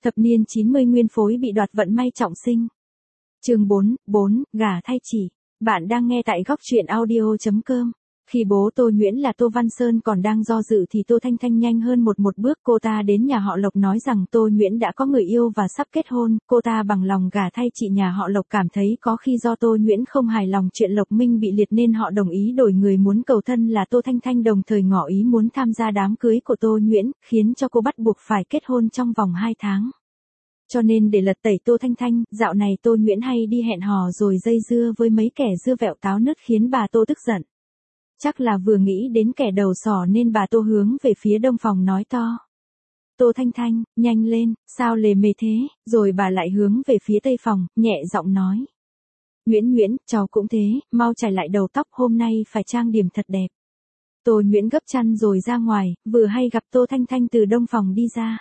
Thập niên 90 nguyên phối bị đoạt vận may trọng sinh. Chương 4, gả thay chỉ. Bạn đang nghe tại góc truyện audio.com. Khi bố Tô Nhuyễn là Tô Văn Sơn còn đang do dự thì Tô Thanh Thanh nhanh hơn một bước, cô ta đến nhà họ Lộc nói rằng Tô Nhuyễn đã có người yêu và sắp kết hôn, cô ta bằng lòng gả thay chị. Nhà họ Lộc cảm thấy có khi do Tô Nhuyễn không hài lòng chuyện Lộc Minh bị liệt nên họ đồng ý đổi người, muốn cầu thân là Tô Thanh Thanh đồng thời ngỏ ý muốn tham gia đám cưới của Tô Nhuyễn, khiến cho cô bắt buộc phải kết hôn trong vòng 2 tháng. Cho nên để lật tẩy Tô Thanh Thanh, dạo này Tô Nhuyễn hay đi hẹn hò rồi dây dưa với mấy kẻ dưa vẹo táo nứt khiến bà Tô tức giận. Chắc là vừa nghĩ đến kẻ đầu sỏ nên bà Tô hướng về phía đông phòng nói to: Tô Thanh Thanh, nhanh lên, sao lề mề thế, rồi bà lại hướng về phía tây phòng, nhẹ giọng nói: Nhuyễn, cháu cũng thế, mau chải lại đầu tóc, hôm nay phải trang điểm thật đẹp. Tô Nhuyễn gấp chăn rồi ra ngoài, vừa hay gặp Tô Thanh Thanh từ đông phòng đi ra.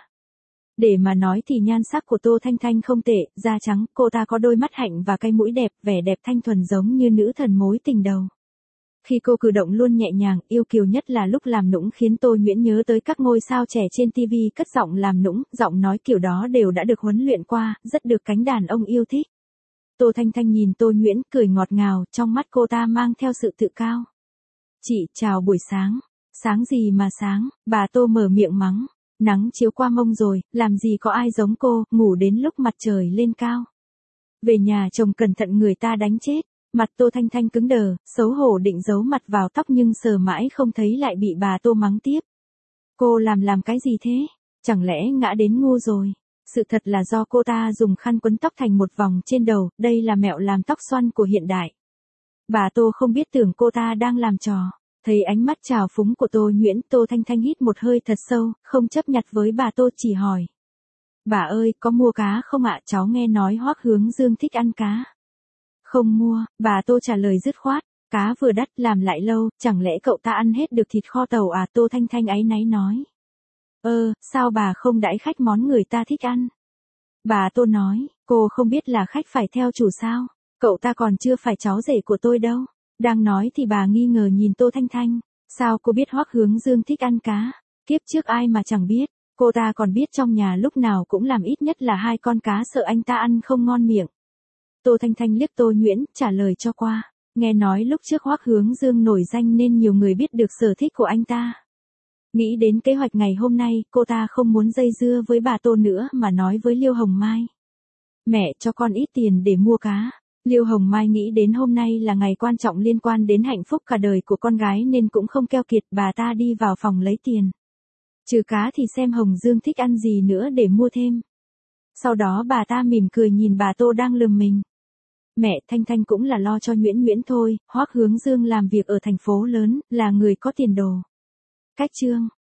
Để mà nói thì nhan sắc của Tô Thanh Thanh không tệ, da trắng, cô ta có đôi mắt hạnh và cái mũi đẹp, vẻ đẹp thanh thuần giống như nữ thần mối tình đầu. Khi cô cử động luôn nhẹ nhàng, yêu kiều nhất là lúc làm nũng khiến Tô Nhuyễn nhớ tới các ngôi sao trẻ trên TV cất giọng làm nũng, giọng nói kiểu đó đều đã được huấn luyện qua, rất được cánh đàn ông yêu thích. Tô Thanh Thanh nhìn Tô Nhuyễn cười ngọt ngào, trong mắt cô ta mang theo sự tự cao. Chị, chào buổi sáng. Sáng gì mà sáng, bà Tô mở miệng mắng. Nắng chiếu qua mông rồi, làm gì có ai giống cô, ngủ đến lúc mặt trời lên cao. Về nhà chồng cẩn thận người ta đánh chết. Mặt Tô Thanh Thanh cứng đờ, xấu hổ định giấu mặt vào tóc nhưng sờ mãi không thấy lại bị bà Tô mắng tiếp. Cô làm cái gì thế? Chẳng lẽ ngã đến ngu rồi? Sự thật là do cô ta dùng khăn quấn tóc thành một vòng trên đầu, đây là mẹo làm tóc xoăn của hiện đại. Bà Tô không biết, tưởng cô ta đang làm trò. Thấy ánh mắt trào phúng của Tô Nhuyễn, Tô Thanh Thanh hít một hơi thật sâu, không chấp nhặt với bà Tô, chỉ hỏi: Bà ơi, có mua cá không ạ? Cháu nghe nói Hoắc Hướng Dương thích ăn cá. Không mua, bà Tô trả lời dứt khoát. Cá vừa đắt làm lại lâu, chẳng lẽ cậu ta ăn hết được thịt kho tàu à? Tô Thanh Thanh áy náy nói. Sao bà không đãi khách món người ta thích ăn? Bà Tô nói, cô không biết là khách phải theo chủ sao? Cậu ta còn chưa phải cháu rể của tôi đâu. Đang nói thì bà nghi ngờ nhìn Tô Thanh Thanh. Sao cô biết Hoắc Hướng Dương thích ăn cá? Kiếp trước ai mà chẳng biết. Cô ta còn biết trong nhà lúc nào cũng làm ít nhất là 2 con cá, sợ anh ta ăn không ngon miệng. Tô Thanh Thanh liếc Tô Nhuyễn, trả lời cho qua. Nghe nói lúc trước Hoắc Hướng Dương nổi danh nên nhiều người biết được sở thích của anh ta. Nghĩ đến kế hoạch ngày hôm nay, cô ta không muốn dây dưa với bà Tô nữa mà nói với Liêu Hồng Mai. Mẹ cho con ít tiền để mua cá. Liêu Hồng Mai nghĩ đến hôm nay là ngày quan trọng liên quan đến hạnh phúc cả đời của con gái nên cũng không keo kiệt, bà ta đi vào phòng lấy tiền. Trừ cá thì xem Hồng Dương thích ăn gì nữa để mua thêm. Sau đó bà ta mỉm cười nhìn bà Tô đang lườm mình. Mẹ, Thanh Thanh cũng là lo cho Nhuyễn thôi, Hoắc Hướng Dương làm việc ở thành phố lớn, là người có tiền đồ. Cách chương.